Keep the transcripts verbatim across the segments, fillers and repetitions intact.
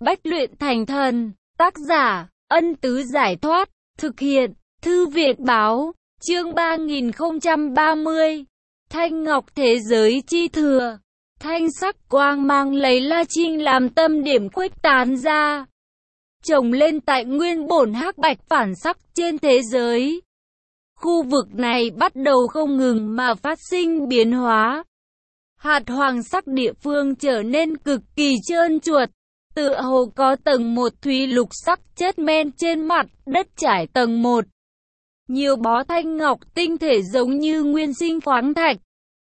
Bách luyện thành thần. Tác giả, Ân Tứ Giải Thoát. Thực hiện, Thư viện Báo. Chương ba nghìn không trăm ba mươi. Thanh ngọc thế giới chi thừa. Thanh sắc quang mang lấy La Trinh làm tâm điểm khuếch tán ra, trồng lên tại nguyên bổn hắc bạch phản sắc trên thế giới. Khu vực này bắt đầu không ngừng mà phát sinh biến hóa. Hạt hoàng sắc địa phương trở nên cực kỳ trơn truột, tựa hồ có tầng một thủy lục sắc chất men trên mặt đất trải tầng một. Nhiều bó thanh ngọc tinh thể giống như nguyên sinh khoáng thạch,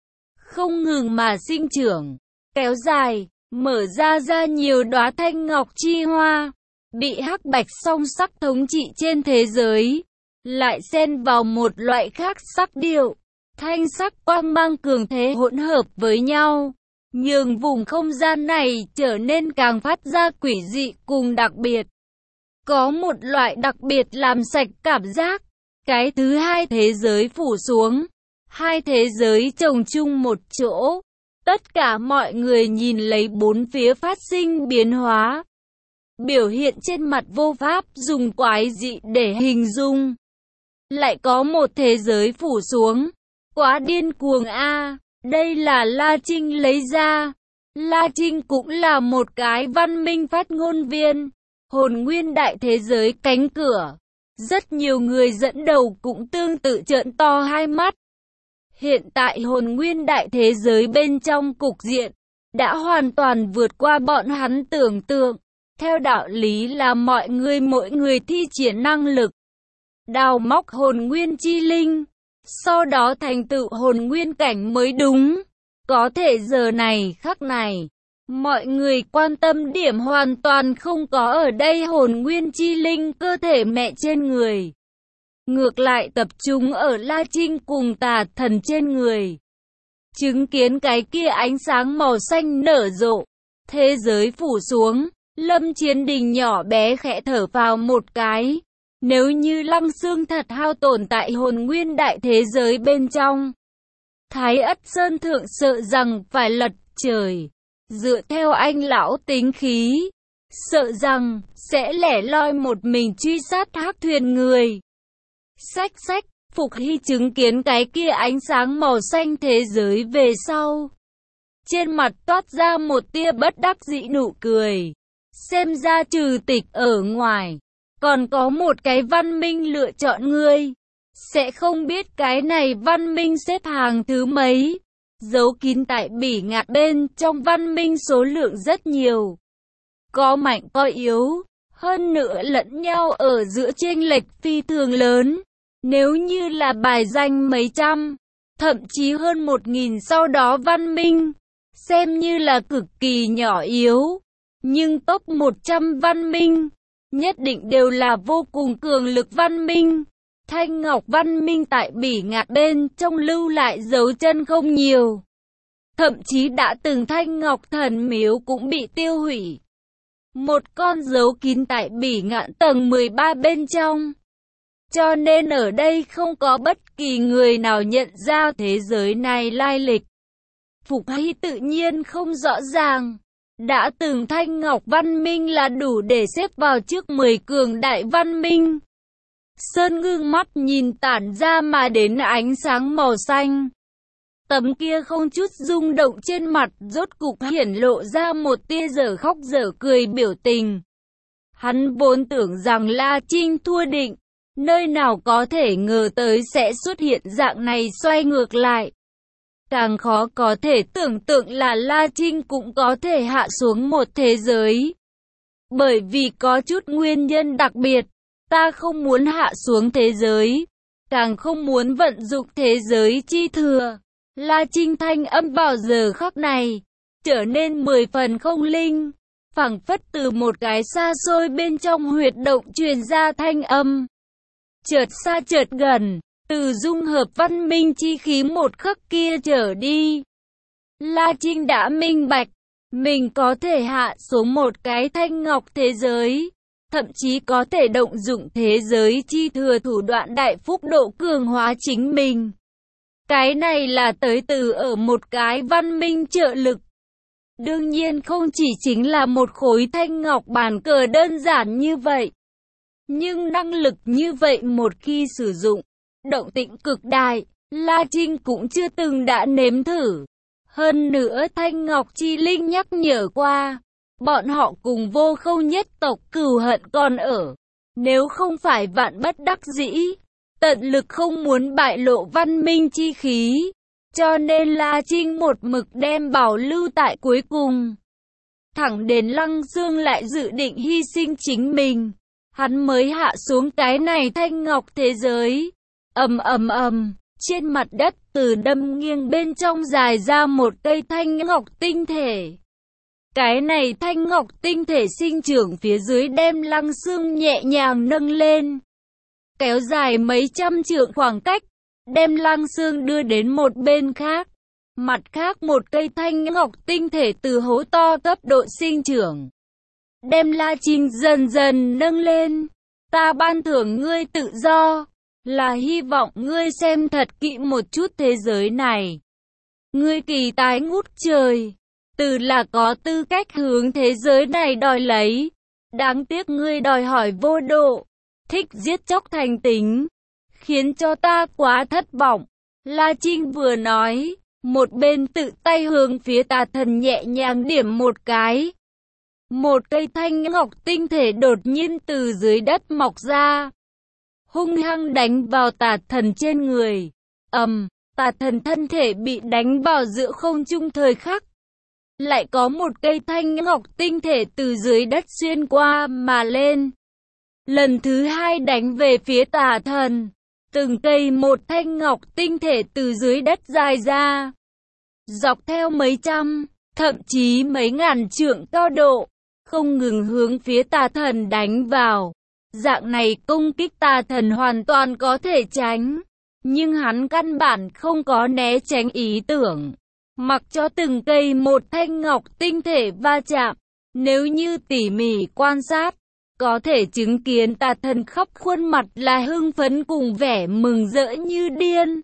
không ngừng mà sinh trưởng, kéo dài, mở ra ra nhiều đóa thanh ngọc chi hoa, bị hắc bạch song sắc thống trị trên thế giới, lại xen vào một loại khác sắc điệu. Thanh sắc quang mang cường thế hỗn hợp với nhau, nhường vùng không gian này trở nên càng phát ra quỷ dị cùng đặc biệt. Có một loại đặc biệt làm sạch cảm giác. Cái thứ hai thế giới phủ xuống, hai thế giới chồng chung một chỗ. Tất cả mọi người nhìn lấy bốn phía phát sinh biến hóa, biểu hiện trên mặt vô pháp dùng quái dị để hình dung. Lại có một thế giới phủ xuống. Quá điên cuồng a, đây là La Trinh lấy ra. La Trinh cũng là một cái văn minh phát ngôn viên, hồn nguyên đại thế giới cánh cửa. Rất nhiều người dẫn đầu cũng tương tự trợn to hai mắt. Hiện tại hồn nguyên đại thế giới bên trong cục diện đã hoàn toàn vượt qua bọn hắn tưởng tượng. Theo đạo lý là mọi người mỗi người thi triển năng lực, đào móc hồn nguyên chi linh, sau đó thành tựu hồn nguyên cảnh mới đúng. Có thể giờ này khắc này, mọi người quan tâm điểm hoàn toàn không có ở đây hồn nguyên chi linh cơ thể mẹ trên người. Ngược lại tập trung ở La Trinh cùng tà thần trên người. Chứng kiến cái kia ánh sáng màu xanh nở rộ, thế giới phủ xuống, Lâm Chiến Đình nhỏ bé khẽ thở vào một cái. Nếu như Lăng Xương thật hao tổn tại hồn nguyên đại thế giới bên trong, Thái Ất Sơn Thượng sợ rằng phải lật trời. Dựa theo anh lão tính khí, sợ rằng sẽ lẻ loi một mình truy sát hắc thuyền người. Xách xách, Phục Hy chứng kiến cái kia ánh sáng màu xanh thế giới về sau, trên mặt toát ra một tia bất đắc dĩ nụ cười. Xem ra trừ tịch ở ngoài, còn có một cái văn minh lựa chọn ngươi. Sẽ không biết cái này văn minh xếp hàng thứ mấy. Giấu kín tại bỉ ngạn bên trong văn minh số lượng rất nhiều. Có mạnh có yếu, hơn nữa lẫn nhau ở giữa chênh lệch phi thường lớn. Nếu như là bài danh mấy trăm, thậm chí hơn một nghìn sau đó văn minh, xem như là cực kỳ nhỏ yếu. Nhưng top một trăm văn minh, nhất định đều là vô cùng cường lực văn minh. Thanh Ngọc văn minh tại bỉ ngạn bên trong lưu lại dấu chân không nhiều. Thậm chí đã từng Thanh Ngọc thần miếu cũng bị tiêu hủy. Một con dấu kín tại bỉ ngạn tầng mười ba bên trong. Cho nên ở đây không có bất kỳ người nào nhận ra thế giới này lai lịch. Phục Hy tự nhiên không rõ ràng. Đã từng Thanh Ngọc văn minh là đủ để xếp vào trước mười cường đại văn minh. Sơn ngưng mắt nhìn tản ra mà đến ánh sáng màu xanh. Tấm kia không chút rung động trên mặt rốt cục hiển lộ ra một tia dở khóc dở cười biểu tình. Hắn vốn tưởng rằng La Trinh thua định, nơi nào có thể ngờ tới sẽ xuất hiện dạng này xoay ngược lại. Càng khó có thể tưởng tượng là La Trinh cũng có thể hạ xuống một thế giới. Bởi vì có chút nguyên nhân đặc biệt, ta không muốn hạ xuống thế giới, càng không muốn vận dụng thế giới chi thừa. La Trinh thanh âm vào giờ khắc này trở nên mười phần không linh, phảng phất từ một cái xa xôi bên trong huyệt động truyền ra thanh âm, chợt xa chợt gần. Từ dung hợp văn minh chi khí một khắc kia trở đi, La Trinh đã minh bạch, mình có thể hạ xuống một cái thanh ngọc thế giới, thậm chí có thể động dụng thế giới chi thừa thủ đoạn đại phúc độ cường hóa chính mình. Cái này là tới từ ở một cái văn minh trợ lực. Đương nhiên không chỉ chính là một khối thanh ngọc bàn cờ đơn giản như vậy. Nhưng năng lực như vậy một khi sử dụng, động tĩnh cực đại, La Trinh cũng chưa từng đã nếm thử. Hơn nữa Thanh Ngọc Chi Linh nhắc nhở qua, bọn họ cùng Vô Khâu nhất tộc cừu hận còn ở. Nếu không phải vạn bất đắc dĩ, tận lực không muốn bại lộ văn minh chi khí, cho nên La Trinh một mực đem bảo lưu tại cuối cùng. Thẳng đến Lăng Dương lại dự định hy sinh chính mình, hắn mới hạ xuống cái này thanh ngọc thế giới. Ầm ầm ầm, trên mặt đất từ đâm nghiêng bên trong dài ra một cây thanh ngọc tinh thể. Cái này thanh ngọc tinh thể sinh trưởng phía dưới đem Lăng Dương nhẹ nhàng nâng lên, kéo dài mấy trăm trượng khoảng cách, đem Lăng Dương đưa đến một bên khác. Mặt khác một cây thanh ngọc tinh thể từ hố to cấp độ sinh trưởng, đem La Trinh dần dần nâng lên. Ta ban thưởng ngươi tự do, là hy vọng ngươi xem thật kỹ một chút thế giới này. Ngươi kỳ tài ngút trời, từ là có tư cách hướng thế giới này đòi lấy. Đáng tiếc ngươi đòi hỏi vô độ, thích giết chóc thành tính, khiến cho ta quá thất vọng. La Trinh vừa nói, một bên tự tay hướng phía Tà Thần nhẹ nhàng điểm một cái. Một cây thanh ngọc tinh thể đột nhiên từ dưới đất mọc ra, hung hăng đánh vào Tà Thần trên người. Ầm, Tà Thần thân thể bị đánh vào giữa không trung thời khắc. Lại có một cây thanh ngọc tinh thể từ dưới đất xuyên qua mà lên. Lần thứ hai đánh về phía Tà Thần. Từng cây một thanh ngọc tinh thể từ dưới đất dài ra, dọc theo mấy trăm, thậm chí mấy ngàn trượng cao độ, không ngừng hướng phía Tà Thần đánh vào. Dạng này công kích Tà Thần hoàn toàn có thể tránh, nhưng hắn căn bản không có né tránh ý tưởng, mặc cho từng cây một thanh ngọc tinh thể va chạm. Nếu như tỉ mỉ quan sát, có thể chứng kiến Tà Thần khắp khuôn mặt là hưng phấn cùng vẻ mừng rỡ như điên.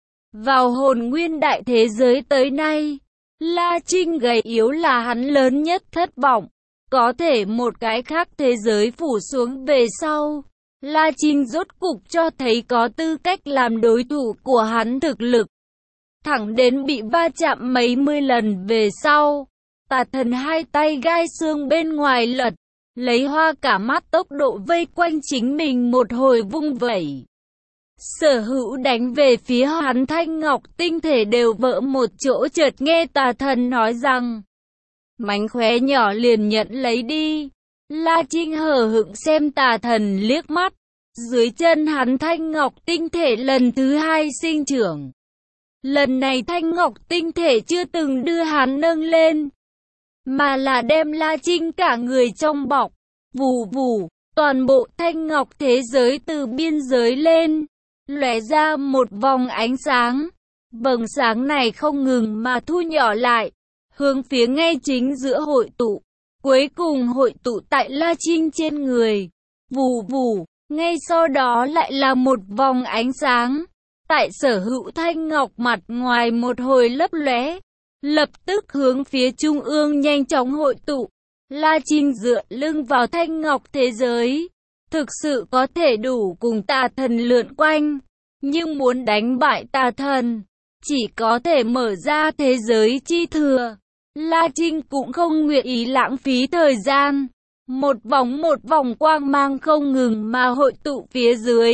Vào hồn nguyên đại thế giới tới nay, La Trinh gầy yếu là hắn lớn nhất thất vọng. Có thể một cái khác thế giới phủ xuống về sau, La Trinh rốt cục cho thấy có tư cách làm đối thủ của hắn thực lực. Thẳng đến bị va chạm mấy mươi lần về sau, Tà Thần hai tay gai xương bên ngoài lật, lấy hoa cả mắt tốc độ vây quanh chính mình một hồi vung vẩy. Sở hữu đánh về phía hắn thanh ngọc tinh thể đều vỡ một chỗ. Chợt nghe Tà Thần nói rằng, mánh khóe nhỏ liền nhận lấy đi. La Trinh hờ hững xem Tà Thần liếc mắt. Dưới chân hắn thanh ngọc tinh thể lần thứ hai sinh trưởng. Lần này thanh ngọc tinh thể chưa từng đưa hắn nâng lên, mà là đem La Trinh cả người trong bọc. Vù vù, toàn bộ thanh ngọc thế giới từ biên giới lên, lóe ra một vòng ánh sáng. Vầng sáng này không ngừng mà thu nhỏ lại, hướng phía ngay chính giữa hội tụ, cuối cùng hội tụ tại La Trinh trên người. Vù vù, ngay sau đó lại là một vòng ánh sáng, tại sở hữu thanh ngọc mặt ngoài một hồi lấp lóe, lập tức hướng phía trung ương nhanh chóng hội tụ. La Trinh dựa lưng vào thanh ngọc thế giới, thực sự có thể đủ cùng Tà Thần lượn quanh, nhưng muốn đánh bại Tà Thần, chỉ có thể mở ra thế giới chi thừa. La Trinh cũng không nguyện ý lãng phí thời gian, một vòng một vòng quang mang không ngừng mà hội tụ phía dưới.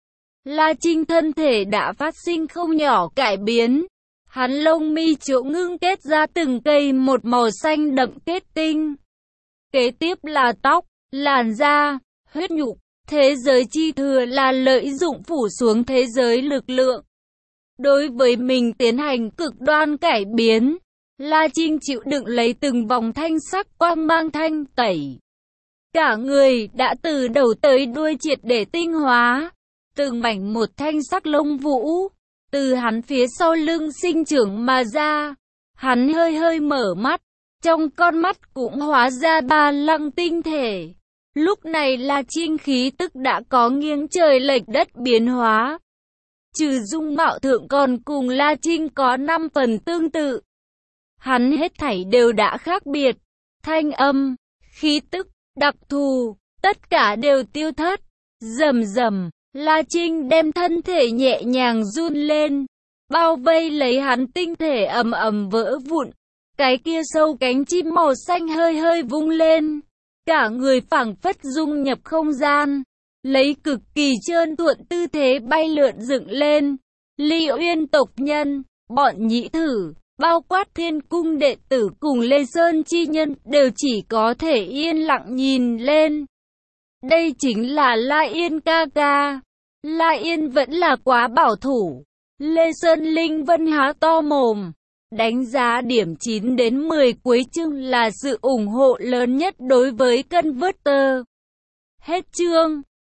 La Trinh thân thể đã phát sinh không nhỏ cải biến, hắn lông mi chỗ ngưng kết ra từng cây một màu xanh đậm kết tinh. Kế tiếp là tóc, làn da, huyết nhục. Thế giới chi thừa là lợi dụng phủ xuống thế giới lực lượng. Đối với mình tiến hành cực đoan cải biến, La Trinh chịu đựng lấy từng vòng thanh sắc quang mang thanh tẩy. Cả người đã từ đầu tới đuôi triệt để tinh hóa, từng mảnh một thanh sắc lông vũ, từ hắn phía sau lưng sinh trưởng mà ra. Hắn hơi hơi mở mắt, trong con mắt cũng hóa ra ba lăng tinh thể. Lúc này La Trinh khí tức đã có nghiêng trời lệch đất biến hóa. Trừ dung mạo thượng còn cùng La Trinh có năm phần tương tự. hắn hết thảy đều đã khác biệt. Thanh âm, khí tức, đặc thù, tất cả đều tiêu thất. Rầm rầm, La Trinh đem thân thể nhẹ nhàng run lên, bao vây lấy hắn tinh thể ầm ầm vỡ vụn. Cái kia sâu cánh chim màu xanh hơi hơi vung lên, cả người phảng phất dung nhập không gian, lấy cực kỳ trơn thuận tư thế bay lượn dựng lên. Ly Uyên tộc nhân, bọn nhĩ thử, bao quát Thiên cung đệ tử cùng Lê Sơn chi nhân đều chỉ có thể yên lặng nhìn lên. Đây chính là La Yên ca ca. La Yên vẫn là quá bảo thủ. Lê Sơn Linh Vân há to mồm. Đánh giá điểm chín đến mười cuối chương là sự ủng hộ lớn nhất đối với Converter. Hết chương.